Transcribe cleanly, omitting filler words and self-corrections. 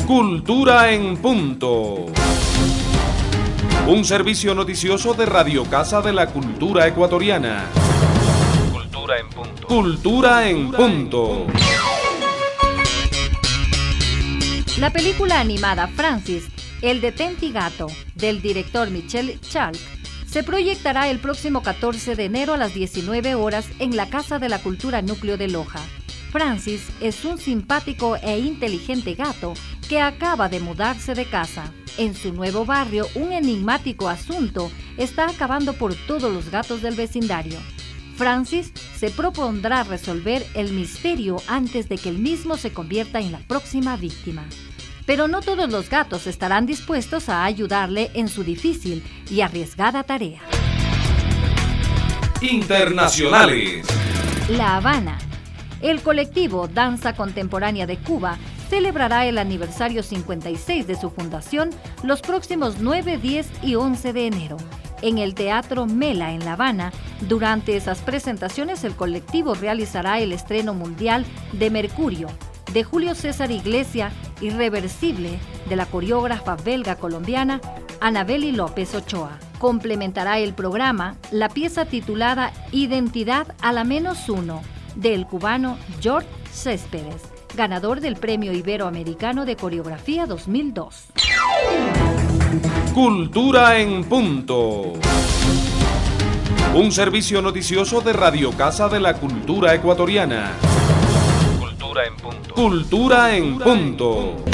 Cultura en Punto. Un servicio noticioso de Radio Casa de la Cultura Ecuatoriana. Cultura en Punto. Cultura en Punto. La película animada Francis, el detente gato, del director Michel Chalk, se proyectará el próximo 14 de enero a las 19 horas en la Casa de la Cultura Núcleo de Loja. Francis es un simpático e inteligente gato que acaba de mudarse de casa. En su nuevo barrio, un enigmático asunto está acabando por todos los gatos del vecindario. Francis se propondrá resolver el misterio antes de que el mismo se convierta en la próxima víctima. Pero no todos los gatos estarán dispuestos a ayudarle en su difícil y arriesgada tarea. Internacionales. La Habana. El colectivo Danza Contemporánea de Cuba celebrará el aniversario 56 de su fundación los próximos 9, 10 y 11 de enero. En el Teatro Mela en La Habana, durante esas presentaciones el colectivo realizará el estreno mundial de Mercurio, de Julio César Iglesias, Irreversible, de la coreógrafa belga colombiana Anabeli López Ochoa. Complementará el programa la pieza titulada Identidad a la menos uno, del cubano George Céspedes, ganador del Premio Iberoamericano de Coreografía 2002. Cultura en Punto. Un servicio noticioso de Radio Casa de la Cultura Ecuatoriana. Cultura en Punto. Cultura en Punto.